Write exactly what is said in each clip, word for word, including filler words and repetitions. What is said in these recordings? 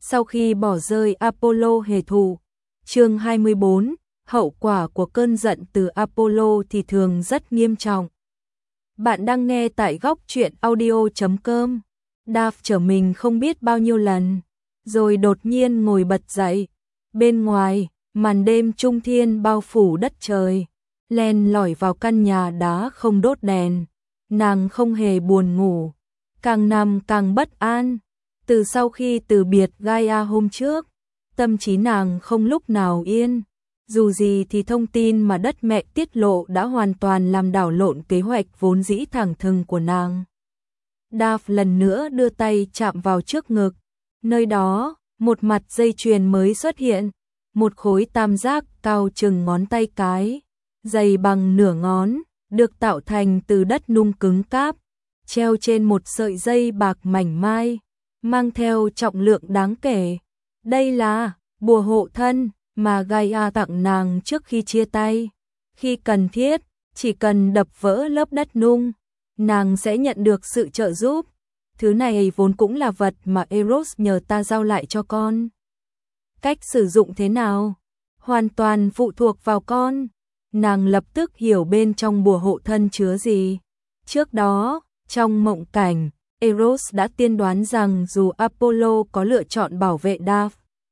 sau khi bỏ rơi Apollo hề thù. Chương hai mươi bốn, hậu quả của cơn giận từ Apollo thì thường rất nghiêm trọng. Bạn đang nghe tại góc truyện audio chấm com. Dav trở mình không biết bao nhiêu lần, rồi đột nhiên ngồi bật dậy. Bên ngoài, màn đêm trung thiên bao phủ đất trời, len lỏi vào căn nhà đá không đốt đèn. Nàng không hề buồn ngủ, càng nằm càng bất an. Từ sau khi từ biệt Gaia hôm trước, tâm trí nàng không lúc nào yên. Dù gì thì thông tin mà đất mẹ tiết lộ đã hoàn toàn làm đảo lộn kế hoạch vốn dĩ thẳng thừng của nàng. Dav lần nữa đưa tay chạm vào trước ngực. Nơi đó, một mặt dây chuyền mới xuất hiện. Một khối tam giác cao chừng ngón tay cái, dày bằng nửa ngón, được tạo thành từ đất nung cứng cáp, treo trên một sợi dây bạc mảnh mai, mang theo trọng lượng đáng kể. Đây là bùa hộ thân mà Gaia tặng nàng trước khi chia tay. Khi cần thiết, chỉ cần đập vỡ lớp đất nung, nàng sẽ nhận được sự trợ giúp. Thứ này vốn cũng là vật mà Eros nhờ ta giao lại cho con. Cách sử dụng thế nào? Hoàn toàn phụ thuộc vào con. Nàng lập tức hiểu bên trong bùa hộ thân chứa gì. Trước đó, trong mộng cảnh, Eros đã tiên đoán rằng dù Apollo có lựa chọn bảo vệ Dav,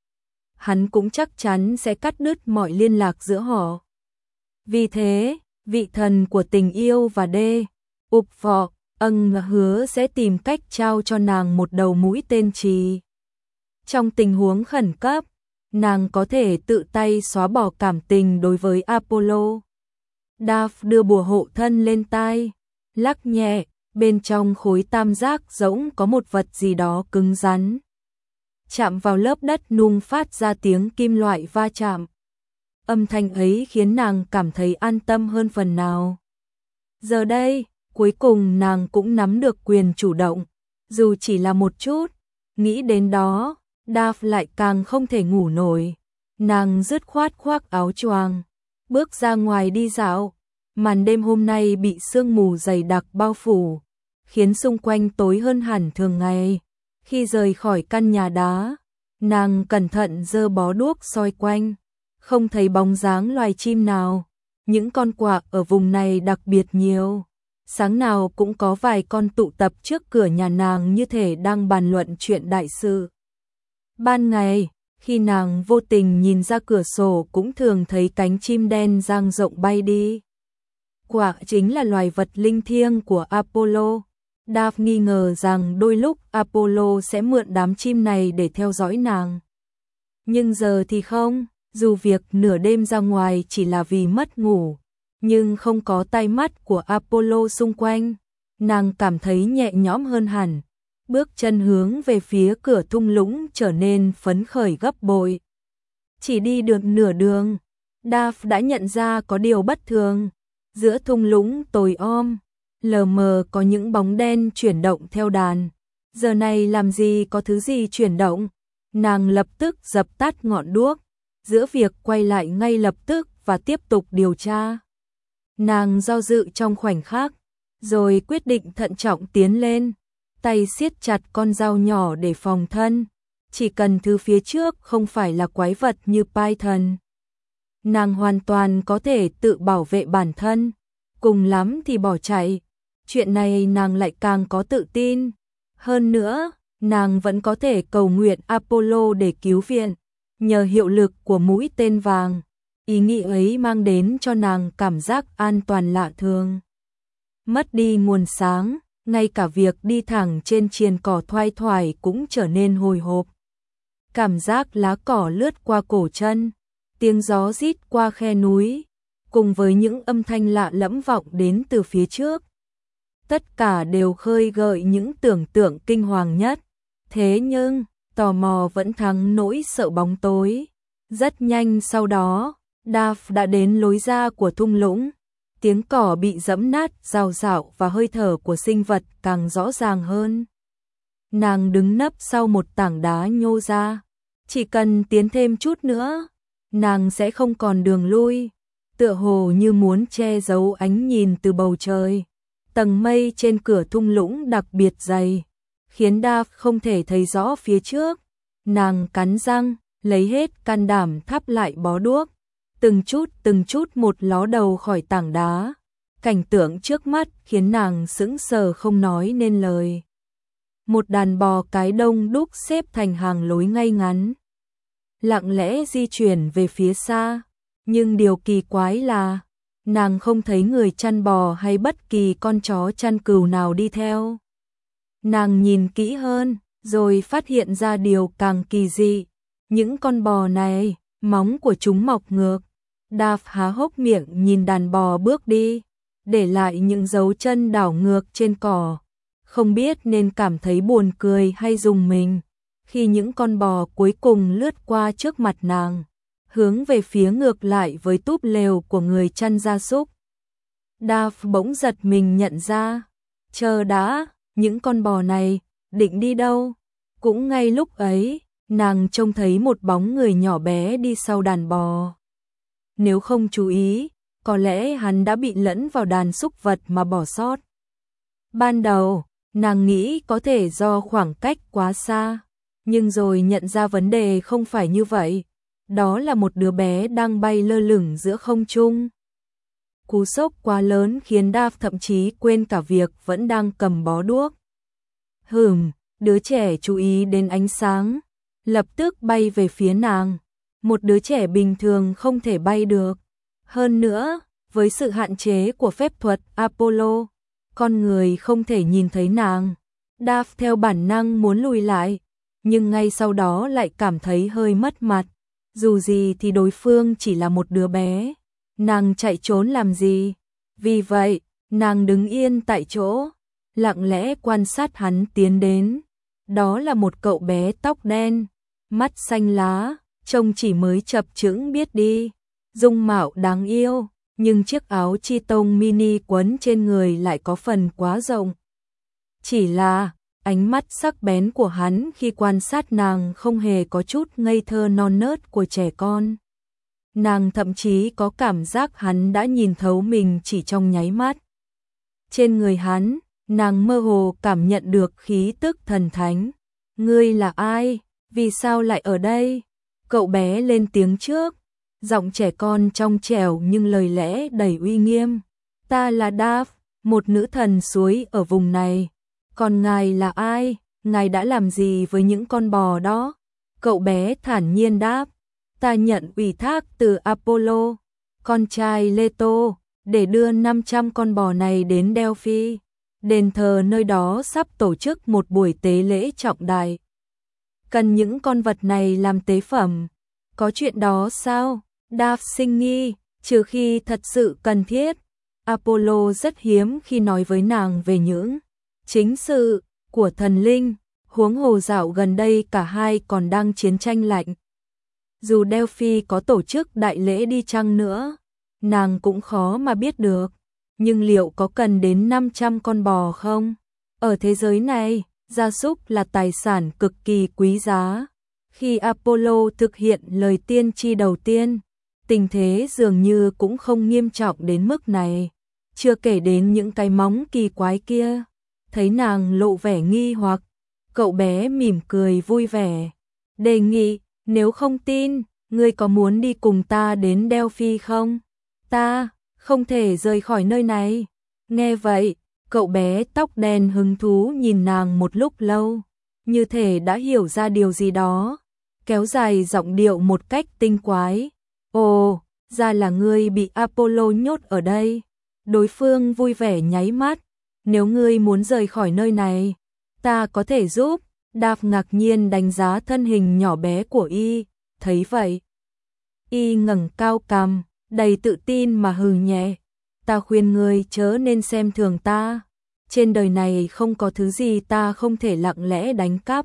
hắn cũng chắc chắn sẽ cắt đứt mọi liên lạc giữa họ. Vì thế, vị thần của tình yêu và đê, Upvok, ân hứa sẽ tìm cách trao cho nàng một đầu mũi tên trì. Trong tình huống khẩn cấp, nàng có thể tự tay xóa bỏ cảm tình đối với Apollo. Dav đưa bùa hộ thân lên tai, lắc nhẹ, bên trong khối tam giác rỗng có một vật gì đó cứng rắn. Chạm vào lớp đất nung phát ra tiếng kim loại va chạm. Âm thanh ấy khiến nàng cảm thấy an tâm hơn phần nào. Giờ đây, cuối cùng nàng cũng nắm được quyền chủ động, dù chỉ là một chút. Nghĩ đến đó, Dav lại càng không thể ngủ nổi. Nàng dứt khoát khoác áo choàng, bước ra ngoài đi dạo. Màn đêm hôm nay bị sương mù dày đặc bao phủ, khiến xung quanh tối hơn hẳn thường ngày. Khi rời khỏi căn nhà đá, nàng cẩn thận giơ bó đuốc soi quanh, không thấy bóng dáng loài chim nào. Những con quạ ở vùng này đặc biệt nhiều, sáng nào cũng có vài con tụ tập trước cửa nhà nàng như thể đang bàn luận chuyện đại sự. Ban ngày, khi nàng vô tình nhìn ra cửa sổ cũng thường thấy cánh chim đen dang rộng bay đi. Quạ chính là loài vật linh thiêng của Apollo. Dav nghi ngờ rằng đôi lúc Apollo sẽ mượn đám chim này để theo dõi nàng. Nhưng giờ thì không, dù việc nửa đêm ra ngoài chỉ là vì mất ngủ, nhưng không có tai mắt của Apollo xung quanh, nàng cảm thấy nhẹ nhõm hơn hẳn. Bước chân hướng về phía cửa thung lũng trở nên phấn khởi gấp bội. Chỉ đi được nửa đường, Dav đã nhận ra có điều bất thường. Giữa thung lũng tối om, lờ mờ có những bóng đen chuyển động theo đàn. Giờ này làm gì có thứ gì chuyển động? Nàng lập tức dập tắt ngọn đuốc, giữa việc quay lại ngay lập tức và tiếp tục điều tra. Nàng do dự trong khoảnh khắc, rồi quyết định thận trọng tiến lên, tay siết chặt con dao nhỏ để phòng thân. Chỉ cần thứ phía trước không phải là quái vật như Python, nàng hoàn toàn có thể tự bảo vệ bản thân, cùng lắm thì bỏ chạy. Chuyện này nàng lại càng có tự tin. Hơn nữa, nàng vẫn có thể cầu nguyện Apollo để cứu viện, nhờ hiệu lực của mũi tên vàng. Ý nghĩ ấy mang đến cho nàng cảm giác an toàn lạ thường. Mất đi nguồn sáng, ngay cả việc đi thẳng trên triền cỏ thoai thoải cũng trở nên hồi hộp. Cảm giác lá cỏ lướt qua cổ chân, tiếng gió rít qua khe núi, cùng với những âm thanh lạ lẫm vọng đến từ phía trước. Tất cả đều khơi gợi những tưởng tượng kinh hoàng nhất. Thế nhưng, tò mò vẫn thắng nỗi sợ bóng tối. Rất nhanh sau đó, Dav đã đến lối ra của thung lũng. Tiếng cỏ bị giẫm nát rào rạo và hơi thở của sinh vật càng rõ ràng hơn. Nàng đứng nấp sau một tảng đá nhô ra. Chỉ cần tiến thêm chút nữa, nàng sẽ không còn đường lui. Tựa hồ như muốn che giấu ánh nhìn từ bầu trời. Tầng mây trên cửa thung lũng đặc biệt dày, khiến Dav không thể thấy rõ phía trước. Nàng cắn răng, lấy hết can đảm thắp lại bó đuốc, từng chút từng chút một ló đầu khỏi tảng đá. Cảnh tượng trước mắt khiến nàng sững sờ không nói nên lời. Một đàn bò cái đông đúc xếp thành hàng lối ngay ngắn, lặng lẽ di chuyển về phía xa, nhưng điều kỳ quái là nàng không thấy người chăn bò hay bất kỳ con chó chăn cừu nào đi theo. Nàng nhìn kỹ hơn, rồi phát hiện ra điều càng kỳ dị, những con bò này, móng của chúng mọc ngược. Dav há hốc miệng nhìn đàn bò bước đi, để lại những dấu chân đảo ngược trên cỏ, không biết nên cảm thấy buồn cười hay rùng mình, khi những con bò cuối cùng lướt qua trước mặt nàng, hướng về phía ngược lại với túp lều của người chăn gia súc. Dav bỗng giật mình nhận ra, chờ đã, những con bò này, định đi đâu? Cũng ngay lúc ấy, nàng trông thấy một bóng người nhỏ bé đi sau đàn bò. Nếu không chú ý, có lẽ hắn đã bị lẫn vào đàn súc vật mà bỏ sót. Ban đầu, nàng nghĩ có thể do khoảng cách quá xa, nhưng rồi nhận ra vấn đề không phải như vậy. Đó là một đứa bé đang bay lơ lửng giữa không trung. Cú sốc quá lớn khiến Dav thậm chí quên cả việc vẫn đang cầm bó đuốc. Hừm, đứa trẻ chú ý đến ánh sáng, lập tức bay về phía nàng. Một đứa trẻ bình thường không thể bay được. Hơn nữa, với sự hạn chế của phép thuật Apollo, con người không thể nhìn thấy nàng. Dav theo bản năng muốn lùi lại, nhưng ngay sau đó lại cảm thấy hơi mất mặt. Dù gì thì đối phương chỉ là một đứa bé, nàng chạy trốn làm gì? Vì vậy, nàng đứng yên tại chỗ, lặng lẽ quan sát hắn tiến đến. Đó là một cậu bé tóc đen, mắt xanh lá, trông chỉ mới chập chững biết đi, dung mạo đáng yêu, nhưng chiếc áo chi tông mini quấn trên người lại có phần quá rộng. Chỉ là, ánh mắt sắc bén của hắn khi quan sát nàng không hề có chút ngây thơ non nớt của trẻ con. Nàng thậm chí có cảm giác hắn đã nhìn thấu mình chỉ trong nháy mắt. Trên người hắn, nàng mơ hồ cảm nhận được khí tức thần thánh. Ngươi là ai? Vì sao lại ở đây? Cậu bé lên tiếng trước, giọng trẻ con trong trẻo nhưng lời lẽ đầy uy nghiêm. Ta là Dav, một nữ thần suối ở vùng này. Còn ngài là ai? Ngài đã làm gì với những con bò đó? Cậu bé thản nhiên đáp. Ta nhận ủy thác từ Apollo, con trai Leto, để đưa năm trăm con bò này đến Delphi. Đền thờ nơi đó sắp tổ chức một buổi tế lễ trọng đại. Cần những con vật này làm tế phẩm. Có chuyện đó sao? Dav sinh nghi, trừ khi thật sự cần thiết. Apollo rất hiếm khi nói với nàng về những chính sự của thần linh, huống hồ dạo gần đây cả hai còn đang chiến tranh lạnh. Dù Delphi có tổ chức đại lễ đi chăng nữa, nàng cũng khó mà biết được. Nhưng liệu có cần đến năm trăm con bò không? Ở thế giới này, gia súc là tài sản cực kỳ quý giá. Khi Apollo thực hiện lời tiên tri đầu tiên, tình thế dường như cũng không nghiêm trọng đến mức này. Chưa kể đến những cái móng kỳ quái kia. Thấy nàng lộ vẻ nghi hoặc, cậu bé mỉm cười vui vẻ. Đề nghị, nếu không tin, ngươi có muốn đi cùng ta đến Delphi không? Ta không thể rời khỏi nơi này. Nghe vậy, cậu bé tóc đen hứng thú nhìn nàng một lúc lâu, như thể đã hiểu ra điều gì đó, kéo dài giọng điệu một cách tinh quái. Ồ, ra là ngươi bị Apollo nhốt ở đây. Đối phương vui vẻ nháy mắt. Nếu ngươi muốn rời khỏi nơi này, ta có thể giúp. Dav ngạc nhiên đánh giá thân hình nhỏ bé của y, thấy vậy. Y ngẩng cao cằm, đầy tự tin mà hừ nhẹ. Ta khuyên ngươi chớ nên xem thường ta. Trên đời này không có thứ gì ta không thể lặng lẽ đánh cắp.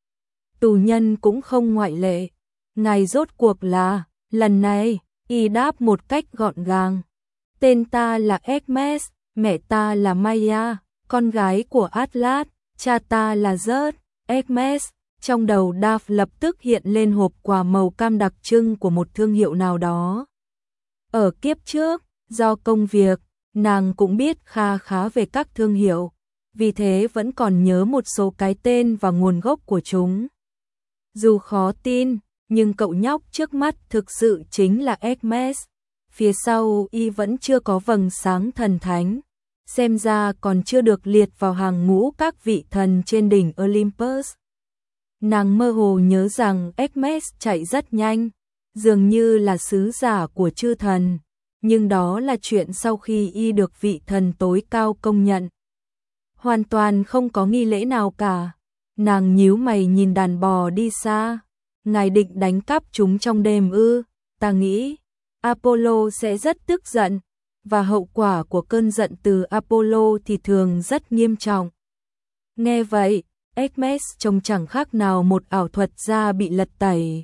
Tù nhân cũng không ngoại lệ. Ngài rốt cuộc là, lần này, y đáp một cách gọn gàng. Tên ta là Hermes, mẹ ta là Maya, con gái của Atlas, cha ta là Zeus. Hermes, trong đầu Dav lập tức hiện lên hộp quà màu cam đặc trưng của một thương hiệu nào đó. Ở kiếp trước, do công việc, nàng cũng biết kha khá về các thương hiệu, vì thế vẫn còn nhớ một số cái tên và nguồn gốc của chúng. Dù khó tin, nhưng cậu nhóc trước mắt thực sự chính là Hermes. Phía sau y vẫn chưa có vầng sáng thần thánh, xem ra còn chưa được liệt vào hàng ngũ các vị thần trên đỉnh Olympus. Nàng mơ hồ nhớ rằng Hermes chạy rất nhanh, dường như là sứ giả của chư thần, nhưng đó là chuyện sau khi y được vị thần tối cao công nhận. Hoàn toàn không có nghi lễ nào cả. Nàng nhíu mày nhìn đàn bò đi xa. Ngài định đánh cắp chúng trong đêm ư? Ta nghĩ Apollo sẽ rất tức giận, và hậu quả của cơn giận từ Apollo thì thường rất nghiêm trọng. Nghe vậy, Hermes trông chẳng khác nào một ảo thuật gia bị lật tẩy.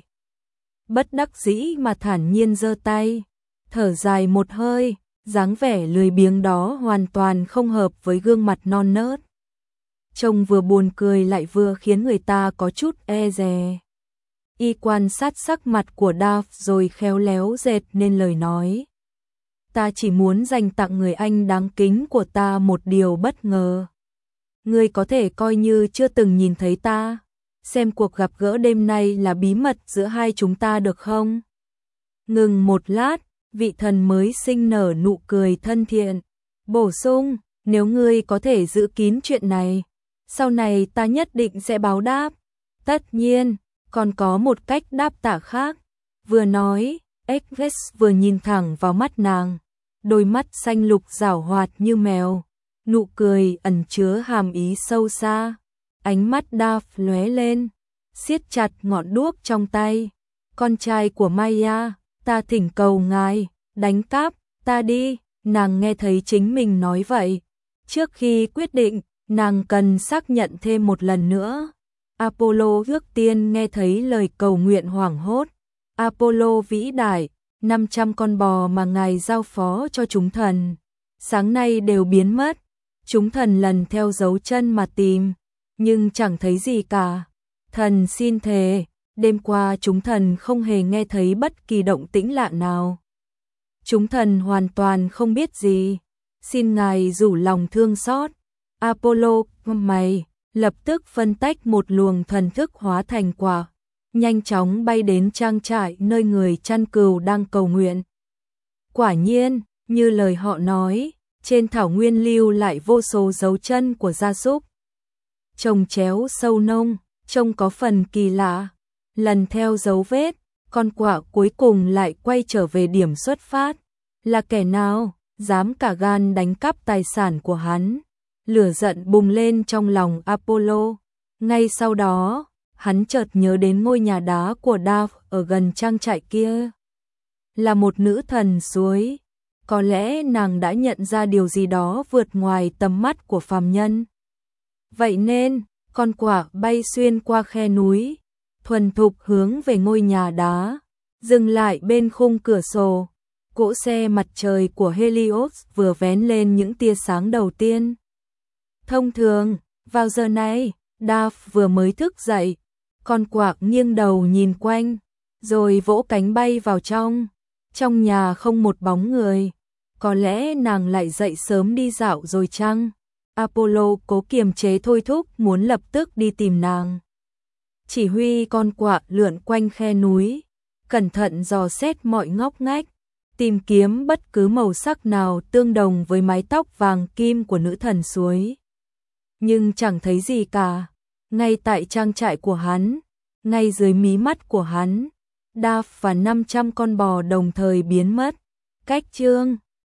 Bất đắc dĩ mà thản nhiên giơ tay, thở dài một hơi, dáng vẻ lười biếng đó hoàn toàn không hợp với gương mặt non nớt. Trông vừa buồn cười lại vừa khiến người ta có chút e dè. Y quan sát sắc mặt của Dav rồi khéo léo dệt nên lời nói. Ta chỉ muốn dành tặng người anh đáng kính của ta một điều bất ngờ. Ngươi có thể coi như chưa từng nhìn thấy ta, xem cuộc gặp gỡ đêm nay là bí mật giữa hai chúng ta được không? Ngừng một lát, vị thần mới sinh nở nụ cười thân thiện, bổ sung, nếu ngươi có thể giữ kín chuyện này, sau này ta nhất định sẽ báo đáp. Tất nhiên, còn có một cách đáp trả khác. Vừa nói, Hermes vừa nhìn thẳng vào mắt nàng, đôi mắt xanh lục giảo hoạt như mèo, nụ cười ẩn chứa hàm ý sâu xa. Ánh mắt Dav lóe lên, siết chặt ngọn đuốc trong tay. Con trai của Maya, ta thỉnh cầu ngài, đánh cắp ta đi. Nàng nghe thấy chính mình nói vậy. Trước khi quyết định, nàng cần xác nhận thêm một lần nữa. Apollo ước tiên nghe thấy lời cầu nguyện hoảng hốt. Apollo vĩ đại, năm trăm con bò mà ngài giao phó cho chúng thần, sáng nay đều biến mất. Chúng thần lần theo dấu chân mà tìm, nhưng chẳng thấy gì cả. Thần xin thề, đêm qua chúng thần không hề nghe thấy bất kỳ động tĩnh lạ nào. Chúng thần hoàn toàn không biết gì. Xin ngài rủ lòng thương xót. Apollo, mày, lập tức phân tách một luồng thần thức hóa thành quả, nhanh chóng bay đến trang trại nơi người chăn cừu đang cầu nguyện. Quả nhiên, như lời họ nói, trên thảo nguyên lưu lại vô số dấu chân của gia súc. Trồng chéo sâu nông, trông có phần kỳ lạ. Lần theo dấu vết, con quạ cuối cùng lại quay trở về điểm xuất phát. Là kẻ nào dám cả gan đánh cắp tài sản của hắn? Lửa giận bùng lên trong lòng Apollo. Ngay sau đó, hắn chợt nhớ đến ngôi nhà đá của Dav ở gần trang trại kia. Là một nữ thần suối. Có lẽ nàng đã nhận ra điều gì đó vượt ngoài tầm mắt của phàm nhân. Vậy nên, con quạ bay xuyên qua khe núi, thuần thục hướng về ngôi nhà đá, dừng lại bên khung cửa sổ. Cỗ xe mặt trời của Helios vừa vén lên những tia sáng đầu tiên. Thông thường, vào giờ này, Dav vừa mới thức dậy, con quạ nghiêng đầu nhìn quanh, rồi vỗ cánh bay vào trong. Trong nhà không một bóng người, có lẽ nàng lại dậy sớm đi dạo rồi chăng? Apollo cố kiềm chế thôi thúc muốn lập tức đi tìm nàng. Chỉ huy con quạ lượn quanh khe núi, cẩn thận dò xét mọi ngóc ngách, tìm kiếm bất cứ màu sắc nào tương đồng với mái tóc vàng kim của nữ thần suối. Nhưng chẳng thấy gì cả. Ngay tại trang trại của hắn, ngay dưới mí mắt của hắn, Dav và năm trăm con bò đồng thời biến mất. Cách chương